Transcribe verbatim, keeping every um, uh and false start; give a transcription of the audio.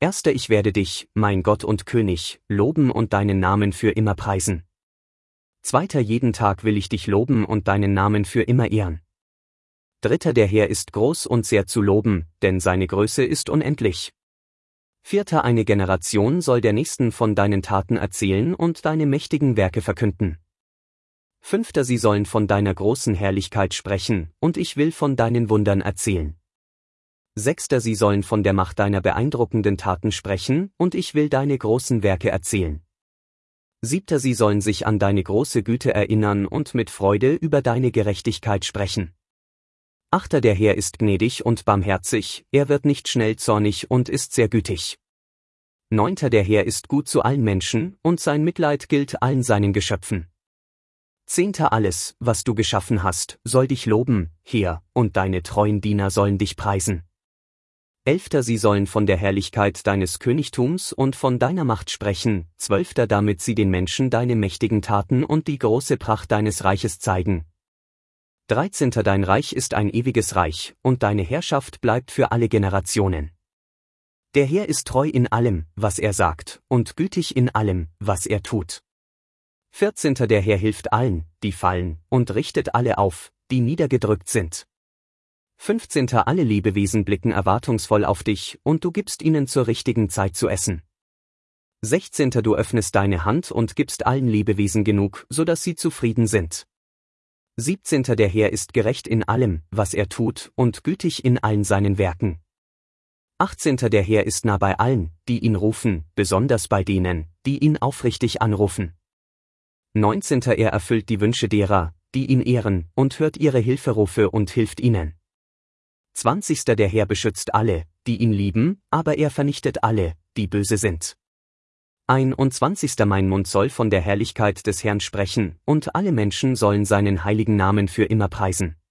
Erster Ich werde dich, mein Gott und König, loben und deinen Namen für immer preisen. Zweiter Jeden Tag will ich dich loben und deinen Namen für immer ehren. Dritter Der Herr ist groß und sehr zu loben, denn seine Größe ist unendlich. Vierter Eine Generation soll der nächsten von deinen Taten erzählen und deine mächtigen Werke verkünden. Fünfter Sie sollen von deiner großen Herrlichkeit sprechen, und ich will von deinen Wundern erzählen. Sechster Sie sollen von der Macht deiner beeindruckenden Taten sprechen, und ich will deine großen Werke erzählen. Siebter Sie sollen sich an deine große Güte erinnern und mit Freude über deine Gerechtigkeit sprechen. Achter Der Herr ist gnädig und barmherzig, er wird nicht schnell zornig und ist sehr gütig. Neunter Der Herr ist gut zu allen Menschen, und sein Mitleid gilt allen seinen Geschöpfen. Zehnter Alles, was du geschaffen hast, soll dich loben, Herr, und deine treuen Diener sollen dich preisen. Elfter Sie sollen von der Herrlichkeit deines Königtums und von deiner Macht sprechen. Zwölfter Damit sie den Menschen deine mächtigen Taten und die große Pracht deines Reiches zeigen. Dreizehnter Dein Reich ist ein ewiges Reich, und deine Herrschaft bleibt für alle Generationen. Der Herr ist treu in allem, was er sagt, und gütig in allem, was er tut. Vierzehnter Der Herr hilft allen, die fallen, und richtet alle auf, die niedergedrückt sind. Fünfzehnter Alle Lebewesen blicken erwartungsvoll auf dich, und du gibst ihnen zur richtigen Zeit zu essen. Sechzehnter Du öffnest deine Hand und gibst allen Lebewesen genug, so dass sie zufrieden sind. Siebzehnter Der Herr ist gerecht in allem, was er tut, und gütig in allen seinen Werken. Achtzehnter Der Herr ist nah bei allen, die ihn rufen, besonders bei denen, die ihn aufrichtig anrufen. Neunzehnter Er erfüllt die Wünsche derer, die ihn ehren, und hört ihre Hilferufe und hilft ihnen. Zwanzigster Der Herr beschützt alle, die ihn lieben, aber er vernichtet alle, die böse sind. Einundzwanzigster Mein Mund soll von der Herrlichkeit des Herrn sprechen, und alle Menschen sollen seinen heiligen Namen für immer preisen.